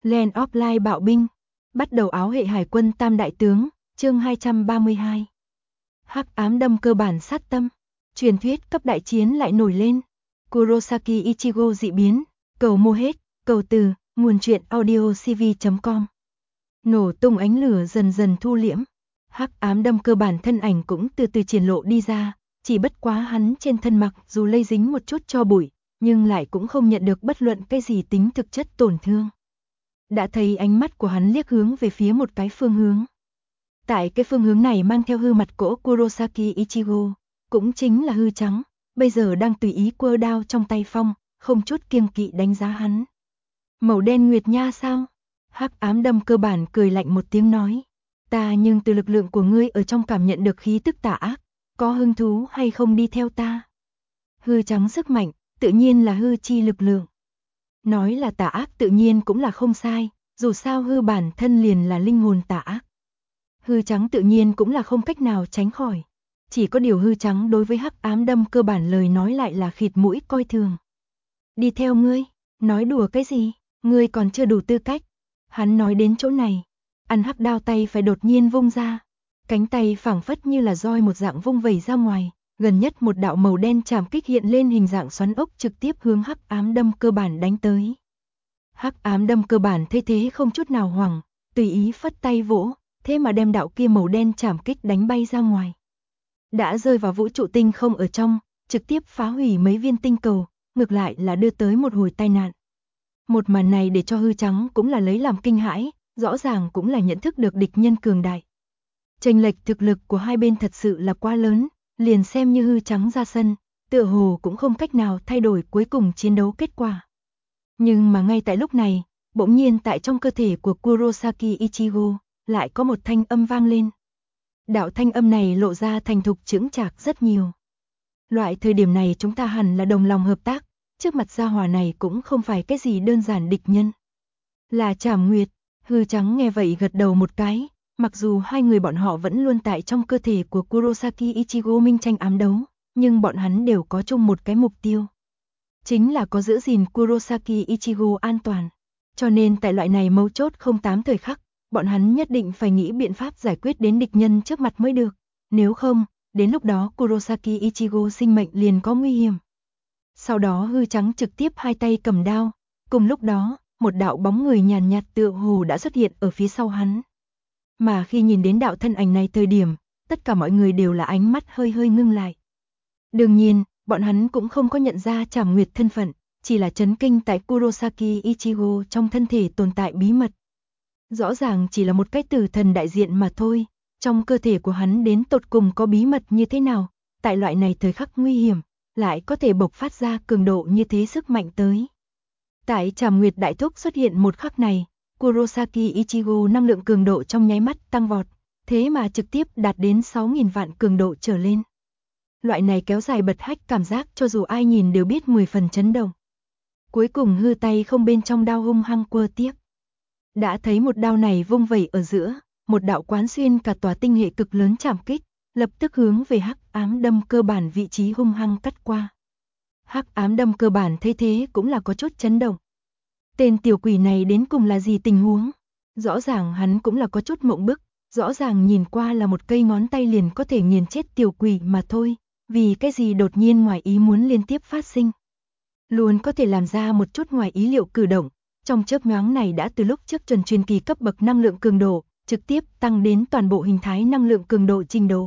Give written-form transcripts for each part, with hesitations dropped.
Land of Light bạo binh. Bắt đầu áo hệ hải quân tam đại tướng, chương 232. Hắc ám đâm cơ bản sát tâm. Truyền thuyết cấp đại chiến lại nổi lên. Kurosaki Ichigo dị biến. Cầu mua hết, cầu từ, nguồn truyện audio cv.com. Nổ tung ánh lửa dần dần thu liễm. Hắc ám đâm cơ bản thân ảnh cũng từ từ triển lộ đi ra, chỉ bất quá hắn trên thân mặc dù lây dính một chút tro bụi, nhưng lại cũng không nhận được bất luận cái gì tính thực chất tổn thương. Đã thấy ánh mắt của hắn liếc hướng về phía một cái phương hướng. Tại cái phương hướng này mang theo hư mặt cỗ Kurosaki Ichigo, cũng chính là hư trắng, bây giờ đang tùy ý quơ đao trong tay phong, không chút kiêng kỵ đánh giá hắn. Màu đen nguyệt nha sao? Hắc ám đâm cơ bản cười lạnh một tiếng nói. Ta nhưng từ lực lượng của ngươi ở trong cảm nhận được khí tức tà ác, có hứng thú hay không đi theo ta? Hư trắng sức mạnh, tự nhiên là hư chi lực lượng. Nói là tà ác tự nhiên cũng là không sai, dù sao hư bản thân liền là linh hồn tà ác. Hư trắng tự nhiên cũng là không cách nào tránh khỏi. Chỉ có điều hư trắng đối với hắc ám đâm cơ bản lời nói lại là khịt mũi coi thường. Đi theo ngươi, nói đùa cái gì, ngươi còn chưa đủ tư cách. Hắn nói đến chỗ này, ăn hắc đao tay phải đột nhiên vung ra. Cánh tay phảng phất như là roi một dạng vung vẩy ra ngoài, gần nhất một đạo màu đen chạm kích hiện lên hình dạng xoắn ốc trực tiếp hướng hắc ám đâm cơ bản đánh tới. Hắc ám đâm cơ bản thấy thế không chút nào hoảng, tùy ý phất tay vỗ, thế mà đem đạo kia màu đen chạm kích đánh bay ra ngoài. Đã rơi vào vũ trụ tinh không ở trong, trực tiếp phá hủy mấy viên tinh cầu, ngược lại là đưa tới một hồi tai nạn. Một màn này để cho hư trắng cũng là lấy làm kinh hãi, rõ ràng cũng là nhận thức được địch nhân cường đại. Chênh lệch thực lực của hai bên thật sự là quá lớn, liền xem như hư trắng ra sân, tựa hồ cũng không cách nào thay đổi cuối cùng chiến đấu kết quả. Nhưng mà ngay tại lúc này, bỗng nhiên tại trong cơ thể của Kurosaki Ichigo, lại có một thanh âm vang lên. Đạo thanh âm này lộ ra thành thục chững chạc rất nhiều. Loại thời điểm này chúng ta hẳn là đồng lòng hợp tác, trước mặt gia hỏa này cũng không phải cái gì đơn giản địch nhân. Là Trảm Nguyệt, hư trắng nghe vậy gật đầu một cái, mặc dù hai người bọn họ vẫn luôn tại trong cơ thể của Kurosaki Ichigo minh tranh ám đấu, nhưng bọn hắn đều có chung một cái mục tiêu. Chính là có giữ gìn Kurosaki Ichigo an toàn. Cho nên tại loại này mấu chốt 08 thời khắc, bọn hắn nhất định phải nghĩ biện pháp giải quyết đến địch nhân trước mặt mới được. Nếu không, đến lúc đó Kurosaki Ichigo sinh mệnh liền có nguy hiểm. Sau đó hư trắng trực tiếp hai tay cầm đao. Cùng lúc đó, một đạo bóng người nhàn nhạt tựa hồ đã xuất hiện ở phía sau hắn. Mà khi nhìn đến đạo thân ảnh này thời điểm, tất cả mọi người đều là ánh mắt hơi hơi ngưng lại. Đương nhiên, bọn hắn cũng không có nhận ra Trảm Nguyệt thân phận, chỉ là chấn kinh tại Kurosaki Ichigo trong thân thể tồn tại bí mật. Rõ ràng chỉ là một cái tử thần đại diện mà thôi, trong cơ thể của hắn đến tột cùng có bí mật như thế nào, tại loại này thời khắc nguy hiểm, lại có thể bộc phát ra cường độ như thế sức mạnh tới. Tại Trảm Nguyệt đại thúc xuất hiện một khắc này, Kurosaki Ichigo năng lượng cường độ trong nháy mắt tăng vọt, thế mà trực tiếp đạt đến 6.000 vạn cường độ trở lên. Loại này kéo dài bật hách cảm giác cho dù ai nhìn đều biết 10 phần chấn động. Cuối cùng hư tay không bên trong đao hung hăng quơ tiếc. Đã thấy một đao này vung vẩy ở giữa, một đạo quán xuyên cả tòa tinh hệ cực lớn chạm kích, lập tức hướng về hắc ám đâm cơ bản vị trí hung hăng cắt qua. Hắc ám đâm cơ bản thấy thế cũng là có chút chấn động. Tên tiểu quỷ này đến cùng là gì tình huống? Rõ ràng hắn cũng là có chút mộng bức, rõ ràng nhìn qua là một cây ngón tay liền có thể nghiền chết tiểu quỷ mà thôi, vì cái gì đột nhiên ngoài ý muốn liên tiếp phát sinh. Luôn có thể làm ra một chút ngoài ý liệu cử động, trong chớp nhoáng này đã từ lúc trước chuẩn truyền kỳ cấp bậc năng lượng cường độ, trực tiếp tăng đến toàn bộ hình thái năng lượng cường độ trình độ.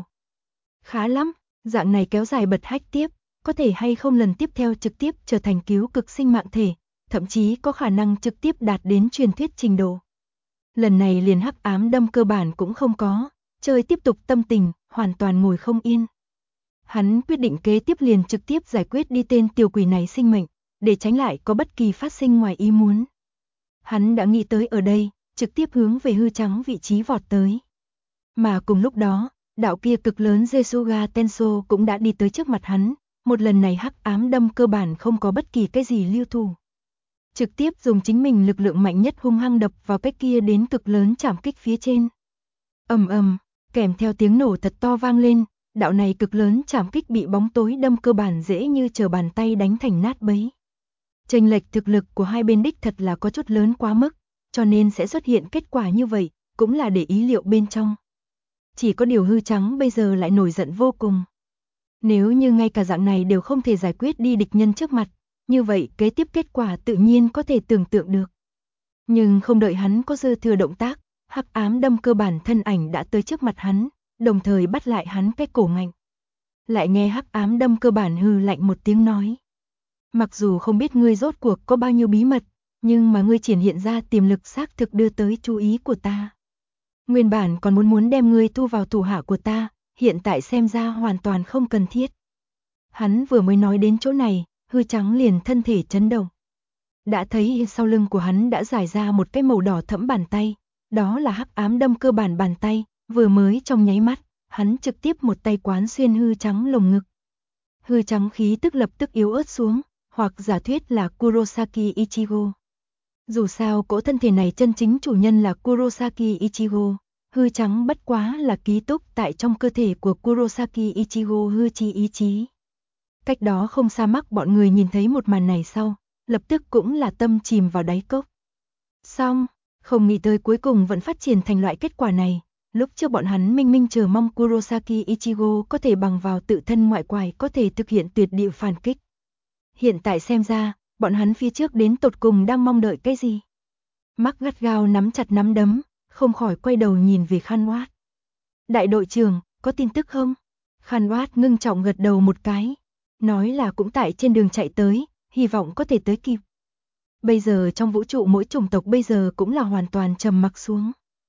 Khá lắm, dạng này kéo dài bật hách tiếp, có thể hay không lần tiếp theo trực tiếp trở thành cứu cực sinh mạng thể, thậm chí có khả năng trực tiếp đạt đến truyền thuyết trình độ. Lần này liền hắc ám đâm cơ bản cũng không có, chơi tiếp tục tâm tình, hoàn toàn ngồi không yên. Hắn quyết định kế tiếp liền trực tiếp giải quyết đi tên tiểu quỷ này sinh mệnh, để tránh lại có bất kỳ phát sinh ngoài ý muốn. Hắn đã nghĩ tới ở đây, trực tiếp hướng về hư trắng vị trí vọt tới. Mà cùng lúc đó, đạo kia cực lớn Jesuga Tenso cũng đã đi tới trước mặt hắn, một lần này hắc ám đâm cơ bản không có bất kỳ cái gì lưu thủ. Trực tiếp dùng chính mình lực lượng mạnh nhất hung hăng đập vào cái kia đến cực lớn chạm kích phía trên. Ầm ầm, kèm theo tiếng nổ thật to vang lên, đạo này cực lớn chạm kích bị bóng tối đâm cơ bản dễ như trở bàn tay đánh thành nát bấy. Chênh lệch thực lực của hai bên đích thật là có chút lớn quá mức, cho nên sẽ xuất hiện kết quả như vậy, cũng là để ý liệu bên trong. Chỉ có điều hư trắng bây giờ lại nổi giận vô cùng. Nếu như ngay cả dạng này đều không thể giải quyết đi địch nhân trước mặt, như vậy kế tiếp kết quả tự nhiên có thể tưởng tượng được. Nhưng không đợi hắn có dư thừa động tác, hắc ám đâm cơ bản thân ảnh đã tới trước mặt hắn, đồng thời bắt lại hắn cái cổ ngạnh. Lại nghe hắc ám đâm cơ bản hừ lạnh một tiếng nói. Mặc dù không biết ngươi rốt cuộc có bao nhiêu bí mật, nhưng mà ngươi triển hiện ra tiềm lực xác thực đưa tới chú ý của ta. Nguyên bản còn muốn đem ngươi thu vào thủ hạ của ta, hiện tại xem ra hoàn toàn không cần thiết. Hắn vừa mới nói đến chỗ này, hư trắng liền thân thể chấn động. Đã thấy sau lưng của hắn đã giải ra một cái màu đỏ thẫm bàn tay, đó là hắc ám đâm cơ bản bàn tay, vừa mới trong nháy mắt, hắn trực tiếp một tay quán xuyên hư trắng lồng ngực. Hư trắng khí tức lập tức yếu ớt xuống, hoặc giả thuyết là Kurosaki Ichigo. Dù sao cỗ thân thể này chân chính chủ nhân là Kurosaki Ichigo, hư trắng bất quá là ký túc tại trong cơ thể của Kurosaki Ichigo hư chi ý chí. Cách đó không xa mắt bọn người nhìn thấy một màn này sau, lập tức cũng là tâm chìm vào đáy cốc. Xong, không nghĩ tới cuối cùng vẫn phát triển thành loại kết quả này, lúc trước bọn hắn minh chờ mong Kurosaki Ichigo có thể bằng vào tự thân ngoại quải có thể thực hiện tuyệt địa phản kích. Hiện tại xem ra, bọn hắn phía trước đến tột cùng đang mong đợi cái gì? Mắt gắt gao nắm chặt nắm đấm, không khỏi quay đầu nhìn về Khan Oát. Đại đội trưởng, có tin tức không? Khan Oát ngưng trọng gật đầu một cái, nói là cũng tại trên đường chạy tới, hy vọng có thể tới kịp. Bây giờ trong vũ trụ mỗi chủng tộc bây giờ cũng là hoàn toàn trầm mặc xuống.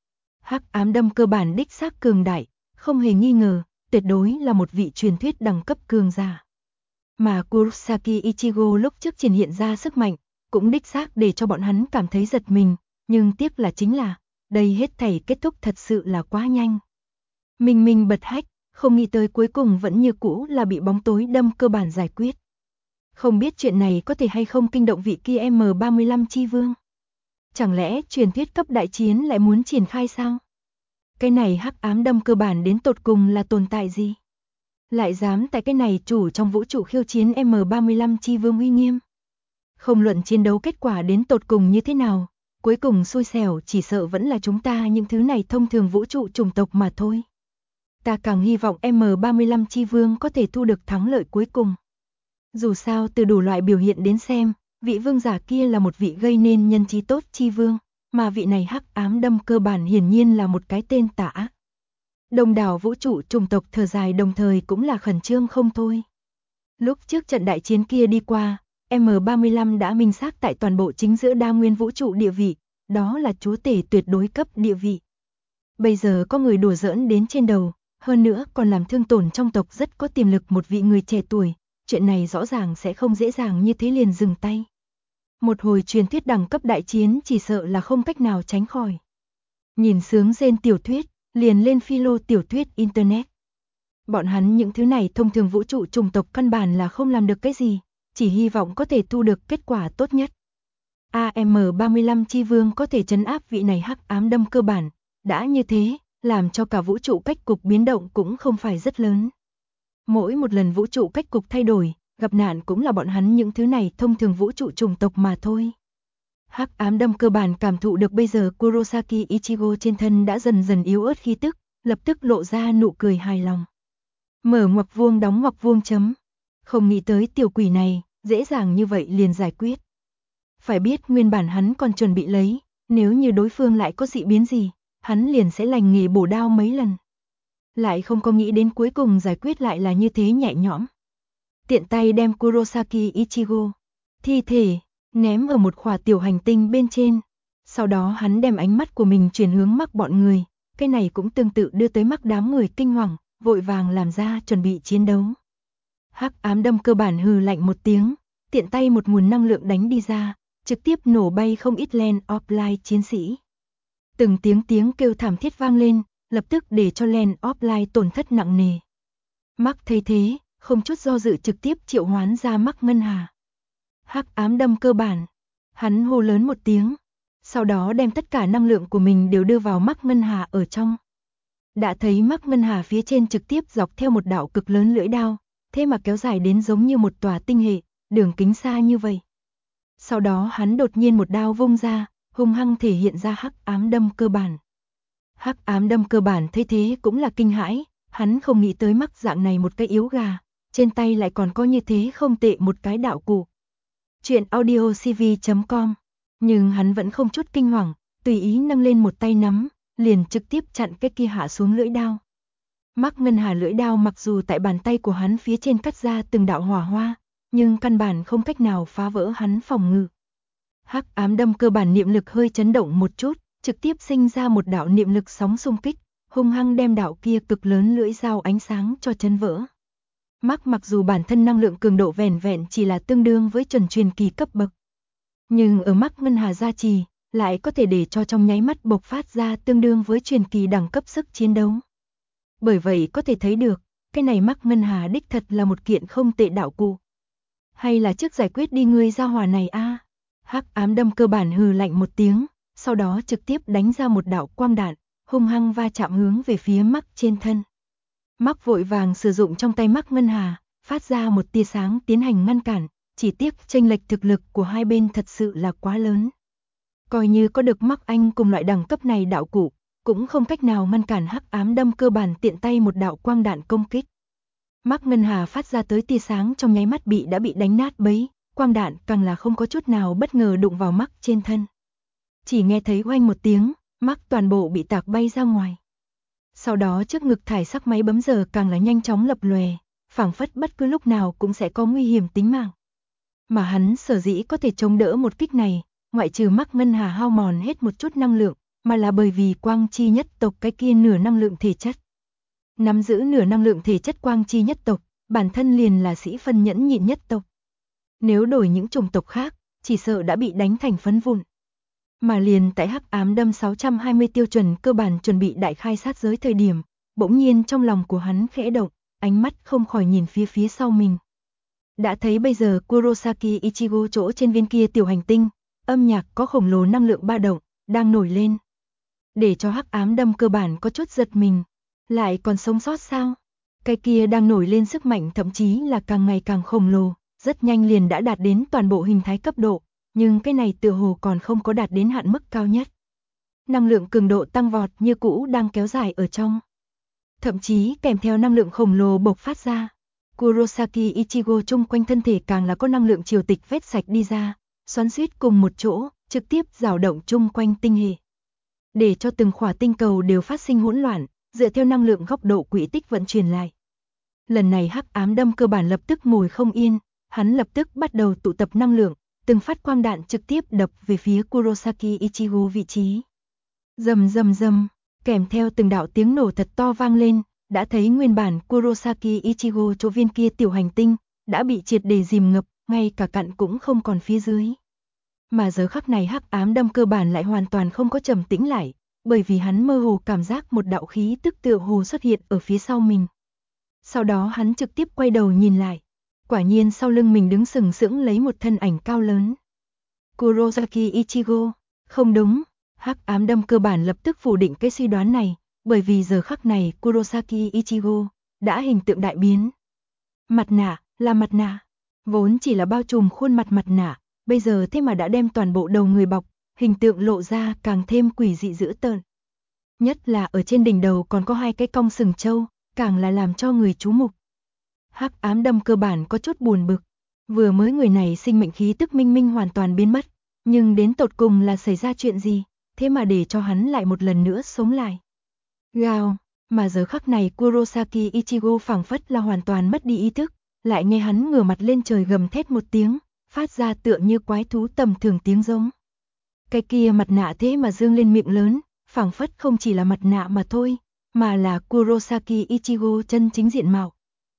Hắc ám đâm cơ bản đích xác cường đại, không hề nghi ngờ, tuyệt đối là một vị truyền thuyết đẳng cấp cường giả. Mà Kurosaki Ichigo lúc trước triển hiện ra sức mạnh, cũng đích xác để cho bọn hắn cảm thấy giật mình, nhưng tiếc là chính là, đây hết thảy kết thúc thật sự là quá nhanh. Mình bật hách, không nghĩ tới cuối cùng vẫn như cũ là bị bóng tối đâm cơ bản giải quyết. Không biết chuyện này có thể hay không kinh động vị kia M35 chi vương. Chẳng lẽ truyền thuyết cấp đại chiến lại muốn triển khai sao? Cái này hắc ám đâm cơ bản đến tột cùng là tồn tại gì? Lại dám tại cái này chủ trong vũ trụ khiêu chiến M35 chi vương uy nghiêm. Không luận chiến đấu kết quả đến tột cùng như thế nào, cuối cùng xui xẻo chỉ sợ vẫn là chúng ta những thứ này thông thường vũ trụ chủng tộc mà thôi. Ta càng hy vọng M35 chi vương có thể thu được thắng lợi cuối cùng. Dù sao từ đủ loại biểu hiện đến xem, vị vương giả kia là một vị gây nên nhân trí tốt chi vương, mà vị này hắc ám đâm cơ bản hiển nhiên là một cái tên tà ác. Đông đảo vũ trụ chủng tộc thở dài đồng thời cũng là khẩn trương không thôi. Lúc trước trận đại chiến kia đi qua, M35 đã minh xác tại toàn bộ chính giữa đa nguyên vũ trụ địa vị, đó là chúa tể tuyệt đối cấp địa vị. Bây giờ có người đùa giỡn đến trên đầu, hơn nữa còn làm thương tổn trong tộc rất có tiềm lực một vị người trẻ tuổi, chuyện này rõ ràng sẽ không dễ dàng như thế liền dừng tay. Một hồi truyền thuyết đẳng cấp đại chiến chỉ sợ là không cách nào tránh khỏi. Nhìn sướng rên tiểu thuyết, liền lên philo tiểu thuyết internet. Bọn hắn những thứ này thông thường vũ trụ chủng tộc căn bản là không làm được cái gì, chỉ hy vọng có thể thu được kết quả tốt nhất. AM35 chi vương có thể trấn áp vị này hắc ám đâm cơ bản, đã như thế, làm cho cả vũ trụ cách cục biến động cũng không phải rất lớn. Mỗi một lần vũ trụ cách cục thay đổi, gặp nạn cũng là bọn hắn những thứ này thông thường vũ trụ chủng tộc mà thôi. Hắc ám đâm cơ bản cảm thụ được bây giờ Kurosaki Ichigo trên thân đã dần dần yếu ớt khí tức, lập tức lộ ra nụ cười hài lòng. Mở ngoặc vuông đóng ngoặc vuông chấm. Không nghĩ tới tiểu quỷ này, dễ dàng như vậy liền giải quyết. Phải biết nguyên bản hắn còn chuẩn bị lấy, nếu như đối phương lại có dị biến gì, hắn liền sẽ lành nghề bổ đao mấy lần. Lại không có nghĩ đến cuối cùng giải quyết lại là như thế nhẹ nhõm. Tiện tay đem Kurosaki Ichigo thi thể ném ở một khỏa tiểu hành tinh bên trên. Sau đó hắn đem ánh mắt của mình chuyển hướng mắt bọn người, cái này cũng tương tự đưa tới mắt đám người kinh hoàng, vội vàng làm ra chuẩn bị chiến đấu. Hắc ám đâm cơ bản hừ lạnh một tiếng, tiện tay một nguồn năng lượng đánh đi ra, trực tiếp nổ bay không ít Land of Light chiến sĩ. Từng tiếng kêu thảm thiết vang lên, lập tức để cho Land of Light tổn thất nặng nề. Mắt thấy thế, không chút do dự trực tiếp triệu hoán ra mắt ngân hà. Hắc ám đâm cơ bản, hắn hô lớn một tiếng, sau đó đem tất cả năng lượng của mình đều đưa vào mắt ngân hà ở trong. Đã thấy mắt ngân hà phía trên trực tiếp dọc theo một đạo cực lớn lưỡi đao, thế mà kéo dài đến giống như một tòa tinh hệ, đường kính xa như vậy. Sau đó hắn đột nhiên một đao vung ra, hung hăng thể hiện ra hắc ám đâm cơ bản. Hắc ám đâm cơ bản thấy thế cũng là kinh hãi, hắn không nghĩ tới mắc dạng này một cái yếu gà, trên tay lại còn có như thế không tệ một cái đạo cụ. Chuyện audio cv.com. Nhưng hắn vẫn không chút kinh hoàng, tùy ý nâng lên một tay nắm, liền trực tiếp chặn cái kia hạ xuống lưỡi đao. Mắc ngân hà lưỡi đao mặc dù tại bàn tay của hắn phía trên cắt ra từng đạo hỏa hoa, nhưng căn bản không cách nào phá vỡ hắn phòng ngự. Hắc ám đâm cơ bản niệm lực hơi chấn động một chút, trực tiếp sinh ra một đạo niệm lực sóng xung kích, hung hăng đem đạo kia cực lớn lưỡi dao ánh sáng cho chấn vỡ. Mắc mặc dù bản thân năng lượng cường độ vẻn vẹn chỉ là tương đương với chuẩn truyền kỳ cấp bậc, nhưng ở mắc ngân hà gia trì, lại có thể để cho trong nháy mắt bộc phát ra tương đương với truyền kỳ đẳng cấp sức chiến đấu. Bởi vậy có thể thấy được, cái này mắc ngân hà đích thật là một kiện không tệ đạo cụ. Hay là trước giải quyết đi ngươi gia hỏa này a? Hắc ám đâm cơ bản hừ lạnh một tiếng, sau đó trực tiếp đánh ra một đạo quang đạn, hung hăng va chạm hướng về phía mắc trên thân. Mắc vội vàng sử dụng trong tay mắc ngân hà, phát ra một tia sáng tiến hành ngăn cản, chỉ tiếc chênh lệch thực lực của hai bên thật sự là quá lớn. Coi như có được mắc anh cùng loại đẳng cấp này đạo cụ, cũng không cách nào ngăn cản hắc ám đâm cơ bản tiện tay một đạo quang đạn công kích. Mắc ngân hà phát ra tới tia sáng trong nháy mắt đã bị đánh nát bấy, quang đạn càng là không có chút nào bất ngờ đụng vào mắc trên thân. Chỉ nghe thấy oanh một tiếng, mắc toàn bộ bị tạc bay ra ngoài. Sau đó trước ngực thải sắc máy bấm giờ càng là nhanh chóng lập lòe, phảng phất bất cứ lúc nào cũng sẽ có nguy hiểm tính mạng. Mà hắn sở dĩ có thể chống đỡ một kích này, ngoại trừ mắc ngân hà hao mòn hết một chút năng lượng, mà là bởi vì quang chi nhất tộc cái kia nửa năng lượng thể chất. Nắm giữ nửa năng lượng thể chất quang chi nhất tộc, bản thân liền là sĩ phân nhẫn nhịn nhất tộc. Nếu đổi những chủng tộc khác, chỉ sợ đã bị đánh thành phấn vụn. Mà liền tại hắc ám đâm 620 tiêu chuẩn cơ bản chuẩn bị đại khai sát giới thời điểm, bỗng nhiên trong lòng của hắn khẽ động, ánh mắt không khỏi nhìn phía sau mình. Đã thấy bây giờ Kurosaki Ichigo chỗ trên viên kia tiểu hành tinh, âm nhạc có khổng lồ năng lượng ba động, đang nổi lên. Để cho hắc ám đâm cơ bản có chút giật mình, lại còn sống sót sao? Cái kia đang nổi lên sức mạnh thậm chí là càng ngày càng khổng lồ, rất nhanh liền đã đạt đến toàn bộ hình thái cấp độ, nhưng cái này tựa hồ còn không có đạt đến hạn mức cao nhất. Năng lượng cường độ tăng vọt như cũ đang kéo dài ở trong. Thậm chí kèm theo năng lượng khổng lồ bộc phát ra. Kurosaki Ichigo chung quanh thân thể càng là có năng lượng triều tịch vết sạch đi ra, xoắn xuýt cùng một chỗ, trực tiếp dao động chung quanh tinh hệ. Để cho từng khỏa tinh cầu đều phát sinh hỗn loạn, dựa theo năng lượng góc độ quỹ tích vận chuyển lại. Lần này hắc ám đâm cơ bản lập tức ngồi không yên, hắn lập tức bắt đầu tụ tập năng lượng, từng phát quang đạn trực tiếp đập về phía Kurosaki Ichigo vị trí. Rầm rầm rầm, kèm theo từng đạo tiếng nổ thật to vang lên, đã thấy nguyên bản Kurosaki Ichigo chỗ viên kia tiểu hành tinh, đã bị triệt để dìm ngập, ngay cả cặn cũng không còn phía dưới. Mà giờ khắc này hắc ám đâm cơ bản lại hoàn toàn không có trầm tĩnh lại, bởi vì hắn mơ hồ cảm giác một đạo khí tức tựa hồ xuất hiện ở phía sau mình. Sau đó hắn trực tiếp quay đầu nhìn lại, quả nhiên sau lưng mình đứng sừng sững lấy một thân ảnh cao lớn. Kurosaki Ichigo, không đúng, hắc ám đâm cơ bản lập tức phủ định cái suy đoán này, bởi vì giờ khắc này Kurosaki Ichigo đã hình tượng đại biến. Mặt nạ, là mặt nạ, vốn chỉ là bao trùm khuôn mặt mặt nạ, bây giờ thế mà đã đem toàn bộ đầu người bọc, hình tượng lộ ra càng thêm quỷ dị dữ tợn. Nhất là ở trên đỉnh đầu còn có hai cái cong sừng trâu, càng là làm cho người chú mục. Hắc ám đâm cơ bản có chút buồn bực, vừa mới người này sinh mệnh khí tức minh minh hoàn toàn biến mất, nhưng đến tột cùng là xảy ra chuyện gì, thế mà để cho hắn lại một lần nữa sống lại. Gào, mà giờ khắc này Kurosaki Ichigo phảng phất là hoàn toàn mất đi ý thức, lại nghe hắn ngửa mặt lên trời gầm thét một tiếng, phát ra tựa như quái thú tầm thường tiếng giống. Cái kia mặt nạ thế mà dương lên miệng lớn, phảng phất không chỉ là mặt nạ mà thôi, mà là Kurosaki Ichigo chân chính diện mạo.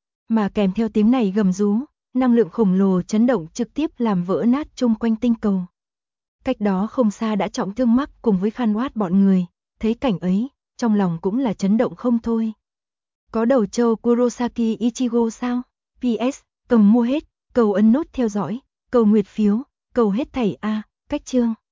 Mà kèm theo tiếng này gầm rú, năng lượng khổng lồ chấn động trực tiếp làm vỡ nát chung quanh tinh cầu. Cách đó không xa đã trọng thương mắc cùng với Khan Watt bọn người, thấy cảnh ấy, trong lòng cũng là chấn động không thôi. Có đầu trâu Kurosaki Ichigo sao? PS, cầm mua hết, cầu ấn nút theo dõi, cầu nguyệt phiếu, cầu hết thảy a, cách chương.